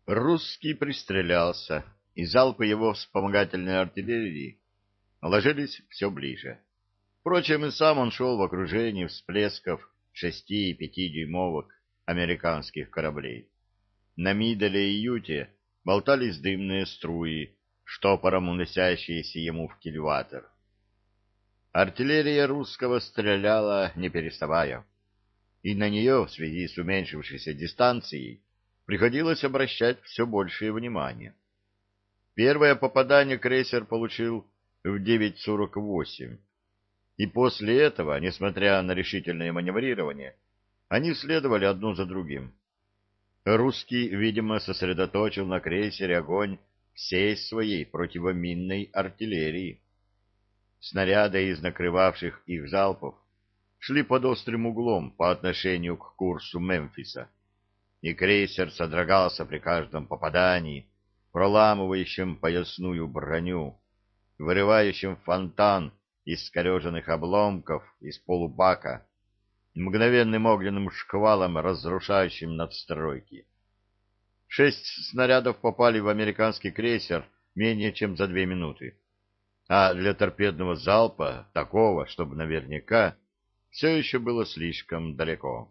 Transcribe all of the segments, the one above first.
Русский пристрелялся, и залпы его вспомогательной артиллерии ложились все ближе. Впрочем, и сам он шел в окружении всплесков 6 и 5-дюймовок американских кораблей. На Миделе и Юте болтались дымные струи, штопором уносящиеся ему в кильватер. Артиллерия русского стреляла, не переставая, и на нее, в связи с уменьшившейся дистанцией, приходилось обращать все большее внимание. Первое попадание крейсер получил в 9:48, и после этого, несмотря на решительное маневрирование, они следовали одно за другим. Русский, видимо, сосредоточил на крейсере огонь всей своей противоминной артиллерии. Снаряды из накрывавших их залпов шли под острым углом по отношению к курсу Мемфиса, и крейсер содрогался при каждом попадании, проламывающем поясную броню, вырывающем фонтан из скореженных обломков из полубака, мгновенным огненным шквалом, разрушающим надстройки. 6 снарядов попали в американский крейсер менее чем за 2 минуты, а для торпедного залпа, такого, чтобы наверняка, все еще было слишком далеко.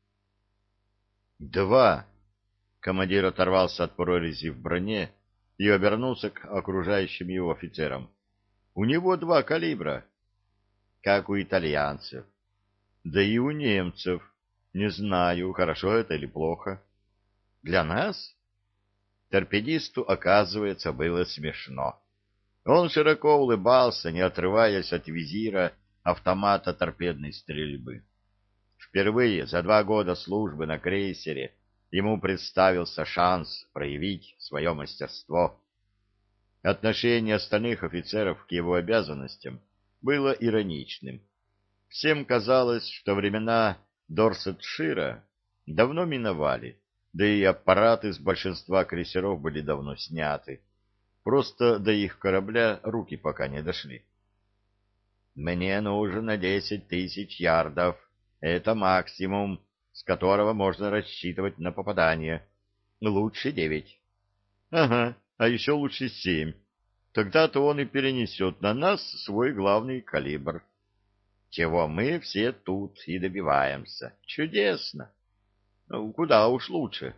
«Два!» — командир оторвался от прорези в броне и обернулся к окружающим его офицерам. «У него 2 калибра, как у итальянцев. Да и у немцев. Не знаю, хорошо это или плохо. Для нас?» Торпедисту, оказывается, было смешно. Он широко улыбался, не отрываясь от визира автомата торпедной стрельбы. Впервые за 2 года службы на крейсере ему представился шанс проявить свое мастерство. Отношение остальных офицеров к его обязанностям было ироничным. Всем казалось, что времена Дорсетшира давно миновали, да и аппараты с большинства крейсеров были давно сняты. Просто до их корабля руки пока не дошли. «Мне нужно 10 тысяч ярдов. Это максимум, с которого можно рассчитывать на попадание. Лучше 9. Ага, а еще лучше 7. Тогда-то он и перенесет на нас свой главный калибр. Чего мы все тут и добиваемся. Чудесно. Ну, куда уж лучше.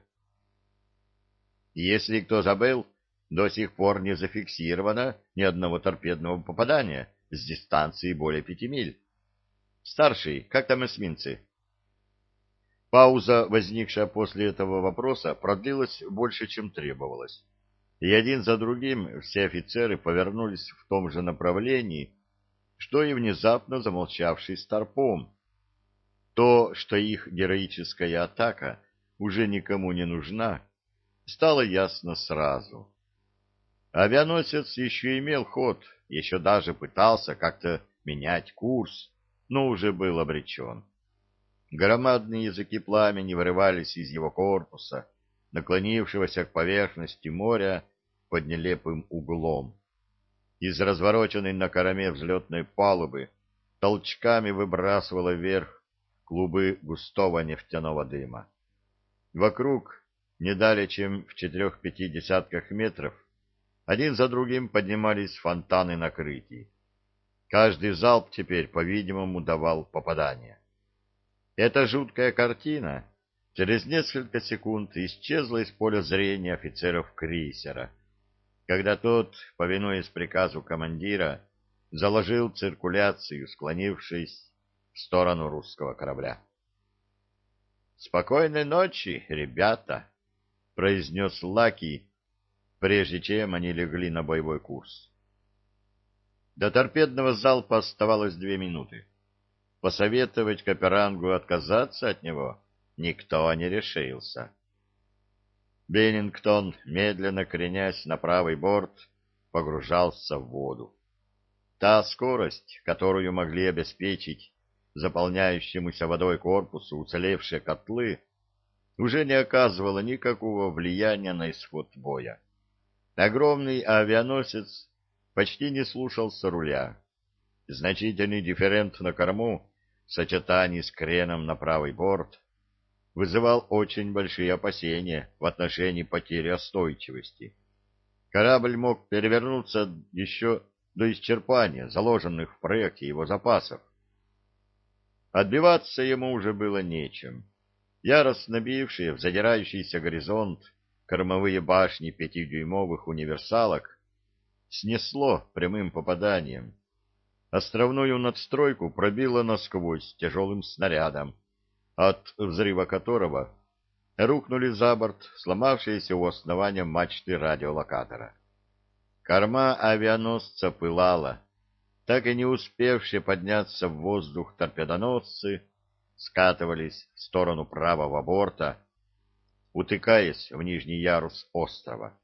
Если кто забыл, до сих пор не зафиксировано ни одного торпедного попадания с дистанции более 5 миль. Старший, как там эсминцы? Пауза, возникшая после этого вопроса, продлилась больше, чем требовалось. И один за другим все офицеры повернулись в том же направлении, что и внезапно замолчавший Старпом. То, что их героическая атака уже никому не нужна, стало ясно сразу. Авианосец еще имел ход, еще даже пытался как-то менять курс, но уже был обречен. Громадные языки пламени вырывались из его корпуса, наклонившегося к поверхности моря под нелепым углом. Из развороченной на корме взлетной палубы толчками выбрасывало вверх клубы густого нефтяного дыма. Вокруг, не далее чем в 4-5 десятках метров, один за другим поднимались фонтаны накрытий. Каждый залп теперь, по-видимому, давал попадание. Эта жуткая картина через несколько секунд исчезла из поля зрения офицеров крейсера, когда тот, повинуясь приказу командира, заложил циркуляцию, склонившись в сторону русского корабля. «Спокойной ночи, ребята!» — произнес Лаки, прежде чем они легли на боевой курс. До торпедного залпа оставалось 2 минуты. Посоветовать Каперангу отказаться от него никто не решился. Беннингтон, медленно кренясь на правый борт, погружался в воду. Та скорость, которую могли обеспечить заполняющемуся водой корпусу уцелевшие котлы, уже не оказывала никакого влияния на исход боя. Огромный авианосец почти не слушался руля. Значительный дифферент на корму в сочетании с креном на правый борт вызывал очень большие опасения в отношении потери устойчивости. Корабль мог перевернуться еще до исчерпания заложенных в проекте его запасов. Отбиваться ему уже было нечем. Яростно бившие в задирающийся горизонт кормовые башни пятидюймовых универсалок снесло прямым попаданием. Островную надстройку пробило насквозь тяжелым снарядом, от взрыва которого рухнули за борт сломавшиеся у основания мачты радиолокатора. Корма авианосца пылала. Так и не успевшие подняться в воздух торпедоносцы скатывались в сторону правого борта, утыкаясь в нижний ярус острова.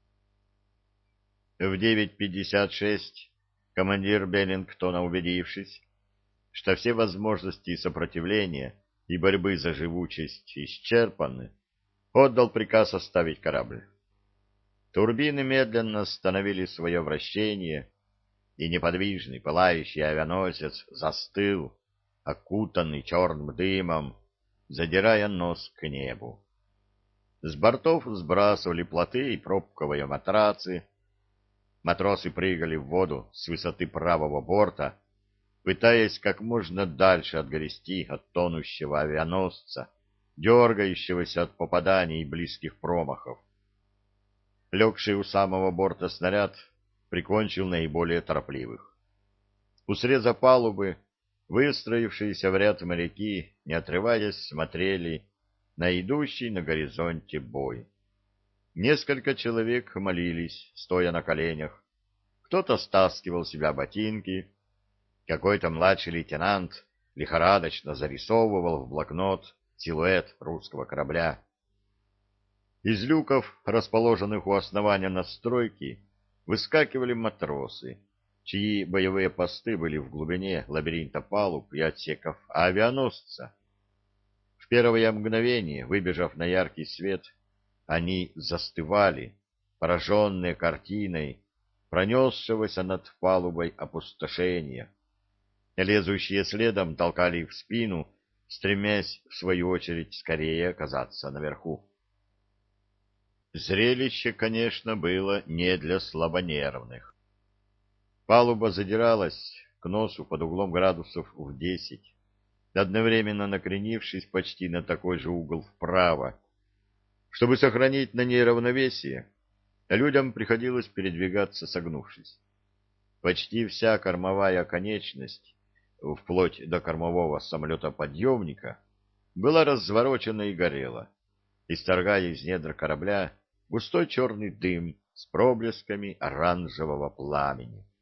В 9:56 командир Беллингтона, убедившись, что все возможности сопротивления и борьбы за живучесть исчерпаны, отдал приказ оставить корабль. Турбины медленно остановили свое вращение, и неподвижный пылающий авианосец застыл, окутанный черным дымом, задирая нос к небу. С бортов сбрасывали плоты и пробковые матрацы. Матросы прыгали в воду с высоты правого борта, пытаясь как можно дальше отгрести от тонущего авианосца, дергающегося от попаданий и близких промахов. Легший у самого борта снаряд прикончил наиболее торопливых. У среза палубы выстроившиеся в ряд моряки, не отрываясь, смотрели на идущий на горизонте бой. Несколько человек молились, стоя на коленях. Кто-то стаскивал с себя ботинки. Какой-то младший лейтенант лихорадочно зарисовывал в блокнот силуэт русского корабля. Из люков, расположенных у основания надстройки, выскакивали матросы, чьи боевые посты были в глубине лабиринта палуб и отсеков авианосца. В первое мгновение, выбежав на яркий свет, они застывали, пораженные картиной пронесшегося над палубой опустошения. Лезущие следом толкали их в спину, стремясь, в свою очередь, скорее оказаться наверху. Зрелище, конечно, было не для слабонервных. Палуба задиралась к носу под углом градусов в 10, одновременно накренившись почти на такой же угол вправо. Чтобы сохранить на ней равновесие, людям приходилось передвигаться согнувшись. Почти вся кормовая конечность, вплоть до кормового самолета-подъемника, была разворочена и горела, исторгая из недр корабля густой черный дым с проблесками оранжевого пламени.